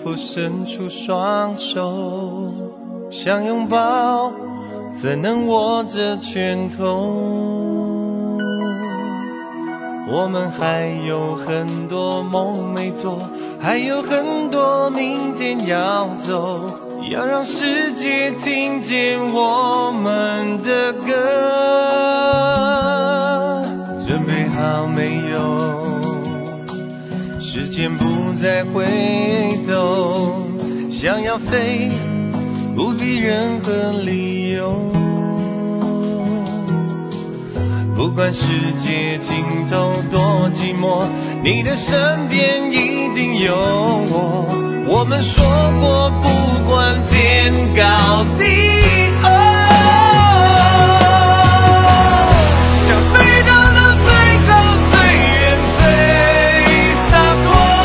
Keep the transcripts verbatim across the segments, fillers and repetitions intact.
否伸出双手，想拥抱怎能握着拳头？我们还有很多梦没做，还有很多明天要走，要让世界听见我们的歌。准备好没有？时间不再回头，想要飞不必任何理由，不管世界尽头多寂寞，你的身边一定有我。我们说过不管天高地厚，想飞到那最高最远最洒脱，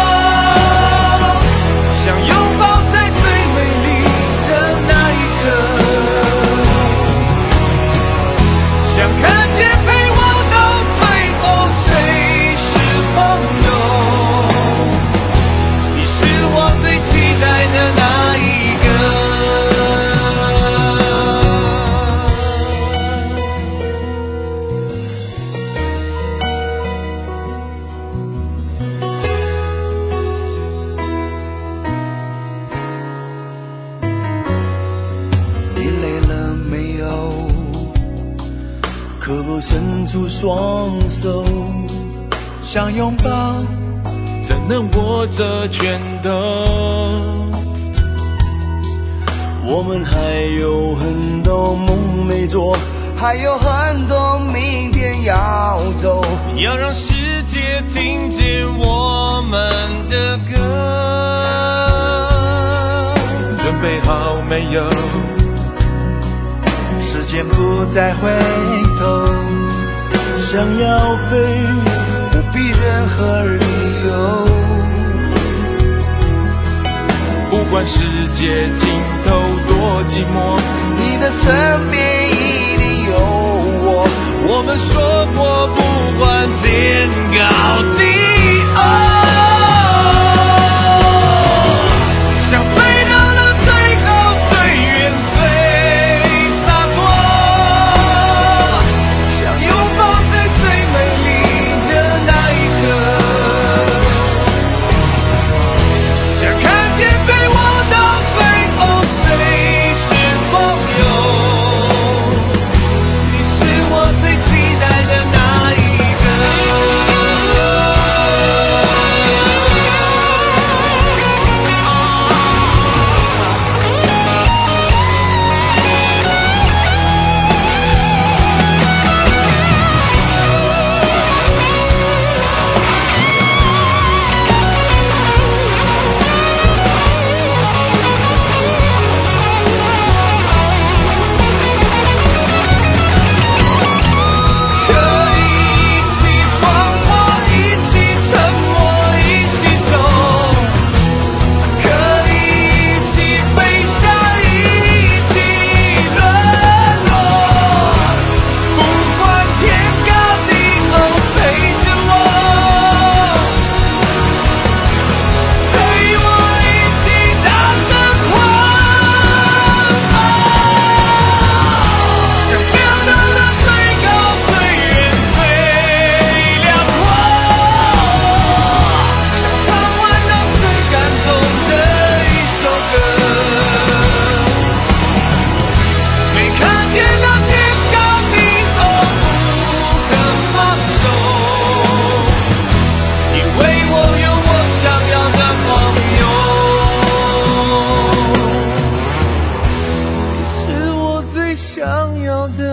想拥抱在最美丽的那一刻，想看见陪我到最后谁是朋友，你是我最期待的那一个。 你累了没有？可否伸出双手，想拥抱怎能握着拳头？我们还有很多梦没做，还有很多明天要走， 要让世界听见我们的歌。 准备好没有？时间不再回头，想要飞不必任何理由，不管世界尽头多寂寞，你的身边一定有我。 我们说过不管天高地厚，想飞到那最高最远最洒脱，想拥抱在最美丽的那一刻，想看见陪我到最后谁是朋友，你是我最期待的那一个。可以一起闯祸，一起沉默，一起走，可以一起飞翔，一起沦落，不管天高地厚，陪着我，陪我一起大声狂奔，想飞到那最高最远最辽阔，想唱完那最感动的一首歌，没看见那天高地厚，不肯放手，因为我有我想要的朋友。你是我最想要的